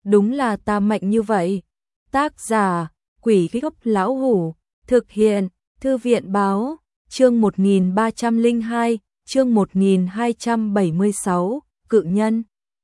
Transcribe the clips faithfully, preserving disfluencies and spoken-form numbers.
đúng là ta mạnh như vậy. Tác giả, Quỷ Gốc Lão Hủ, thực hiện, Thư viện Báo, chương một nghìn ba trăm lẻ hai, chương một nghìn hai trăm bảy mươi sáu, Cự Nhân.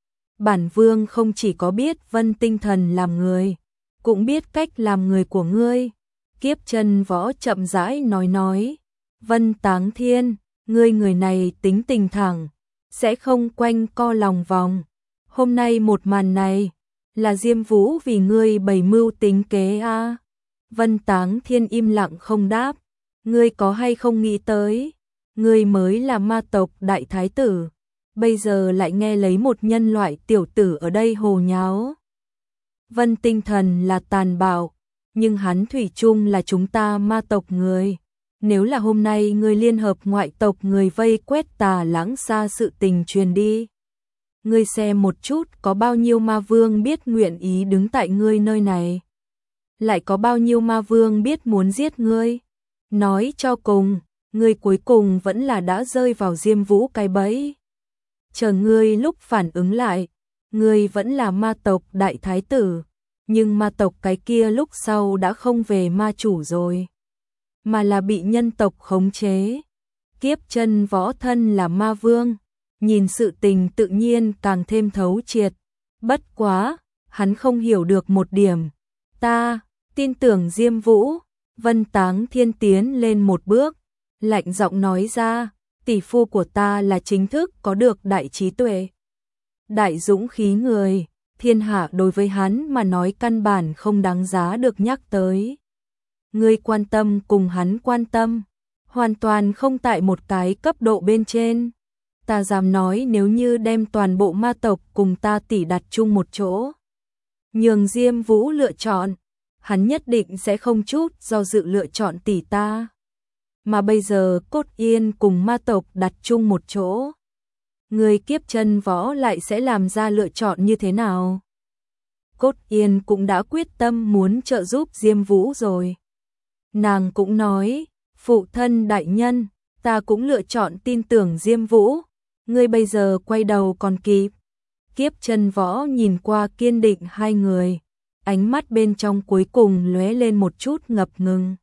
Bản Vương không chỉ có biết Vân Tinh Thần làm người, cũng biết cách làm người của ngươi. Kiếp Chân Võ chậm rãi nói nói, Vân Táng Thiên, ngươi người này tính tình thẳng, sẽ không quanh co lòng vòng. Hôm nay một màn này, là Diêm Vũ vì ngươi bày mưu tính kế a. À? Vân Táng Thiên im lặng không đáp, ngươi có hay không nghĩ tới, ngươi mới là ma tộc đại thái tử, bây giờ lại nghe lấy một nhân loại tiểu tử ở đây hồ nháo. Vân Tinh Thần là tàn bạo, nhưng hắn thủy chung là chúng ta ma tộc người. Nếu là hôm nay ngươi liên hợp ngoại tộc người vây quét Tà Lãng Xa sự tình truyền đi, ngươi xem một chút có bao nhiêu ma vương biết nguyện ý đứng tại ngươi nơi này, lại có bao nhiêu ma vương biết muốn giết ngươi. Nói cho cùng, ngươi cuối cùng vẫn là đã rơi vào Diêm Vũ cái bẫy. Chờ ngươi lúc phản ứng lại, ngươi vẫn là ma tộc đại thái tử, nhưng ma tộc cái kia lúc sau đã không về ma chủ rồi, mà là bị nhân tộc khống chế. Kiếp Chân Võ thân là ma vương, nhìn sự tình tự nhiên càng thêm thấu triệt. Bất quá, hắn không hiểu được một điểm. Ta tin tưởng Diêm Vũ. Vân Táng Thiên tiến lên một bước, lạnh giọng nói ra, tỷ phu của ta là chính thức có được đại trí tuệ, đại dũng khí người, thiên hạ đối với hắn mà nói căn bản không đáng giá được nhắc tới. Ngươi quan tâm cùng hắn quan tâm, hoàn toàn không tại một cái cấp độ bên trên. Ta dám nói nếu như đem toàn bộ ma tộc cùng ta tỷ đặt chung một chỗ, nhường Diêm Vũ lựa chọn, hắn nhất định sẽ không chút do dự lựa chọn tỷ ta. Mà bây giờ Cốt Yên cùng ma tộc đặt chung một chỗ, người Kiếp Chân Võ lại sẽ làm ra lựa chọn như thế nào? Cốt Yên cũng đã quyết tâm muốn trợ giúp Diêm Vũ rồi. Nàng cũng nói, phụ thân đại nhân, ta cũng lựa chọn tin tưởng Diêm Vũ, ngươi bây giờ quay đầu còn kịp. Kiếp Chân Võ nhìn qua kiên định hai người, ánh mắt bên trong cuối cùng lóe lên một chút ngập ngừng.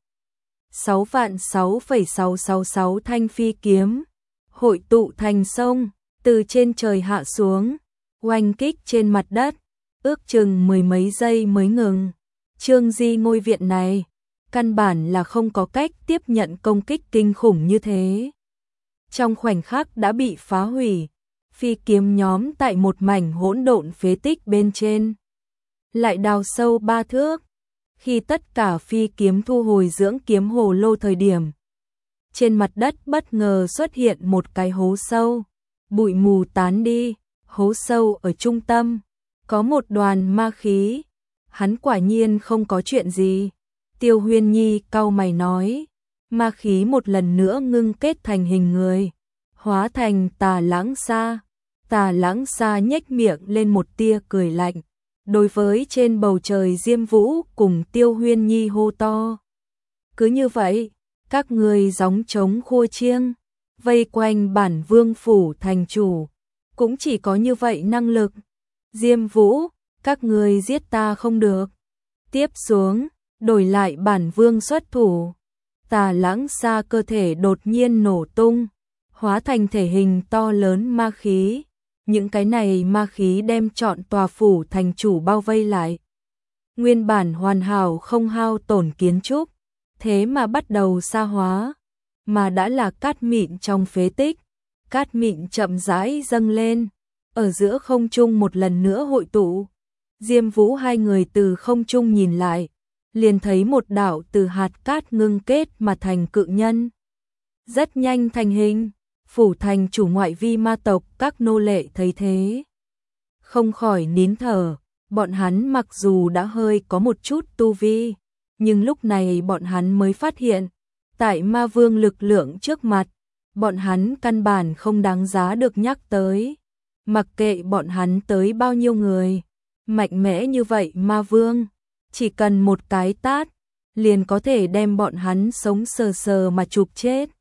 Sáu vạn sáu phẩy sáu sáu sáu thanh phi kiếm, hội tụ thành sông, từ trên trời hạ xuống, oanh kích trên mặt đất, ước chừng mười mấy giây mới ngừng. Trương Di ngôi viện này, căn bản là không có cách tiếp nhận công kích kinh khủng như thế. Trong khoảnh khắc đã bị phá hủy, phi kiếm nhóm tại một mảnh hỗn độn phế tích bên trên, lại đào sâu ba thước. Khi tất cả phi kiếm thu hồi dưỡng kiếm hồ lô thời điểm, trên mặt đất bất ngờ xuất hiện một cái hố sâu, bụi mù tán đi, hố sâu ở trung tâm, có một đoàn ma khí. Hắn quả nhiên không có chuyện gì. Tiêu Huyên Nhi cau mày nói, ma khí một lần nữa ngưng kết thành hình người, hóa thành Tà Lãng Xa. Tà Lãng Xa nhếch miệng lên một tia cười lạnh, đối với trên bầu trời Diêm Vũ cùng Tiêu Huyên Nhi hô to. Cứ như vậy, các người gióng trống khua chiêng, vây quanh bản vương phủ thành chủ, cũng chỉ có như vậy năng lực. Diêm Vũ, các người giết ta không được. Tiếp xuống, đổi lại bản vương xuất thủ. Tà Lãng Xa cơ thể đột nhiên nổ tung, hóa thành thể hình to lớn ma khí. Những cái này ma khí đem trọn tòa phủ thành chủ bao vây lại. Nguyên bản hoàn hảo không hao tổn kiến trúc, thế mà bắt đầu sa hóa, mà đã là cát mịn trong phế tích. Cát mịn chậm rãi dâng lên, ở giữa không trung một lần nữa hội tụ. Diêm Vũ hai người từ không trung nhìn lại, liền thấy một đạo từ hạt cát ngưng kết mà thành cự nhân. Rất nhanh thành hình. Phủ thành chủ ngoại vi ma tộc các nô lệ thấy thế, không khỏi nín thở. Bọn hắn mặc dù đã hơi có một chút tu vi, nhưng lúc này bọn hắn mới phát hiện, tại ma vương lực lượng trước mặt, bọn hắn căn bản không đáng giá được nhắc tới. Mặc kệ bọn hắn tới bao nhiêu người, mạnh mẽ như vậy ma vương, chỉ cần một cái tát, liền có thể đem bọn hắn sống sờ sờ mà chụp chết.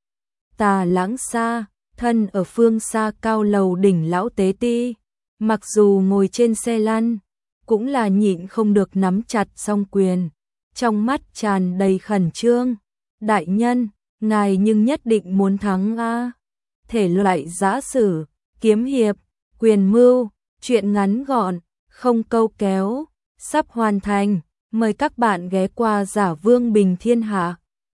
Tà Lãng Xa, thân ở phương xa cao lầu đỉnh lão tế ti, mặc dù ngồi trên xe lăn, cũng là nhịn không được nắm chặt song quyền, trong mắt tràn đầy khẩn trương. Đại nhân, ngài nhưng nhất định muốn thắng a. Thể loại giã sử, kiếm hiệp, quyền mưu, truyện ngắn gọn, không câu kéo, sắp hoàn thành. Mời các bạn ghé qua Giả Vương Bình Thiên Hạ.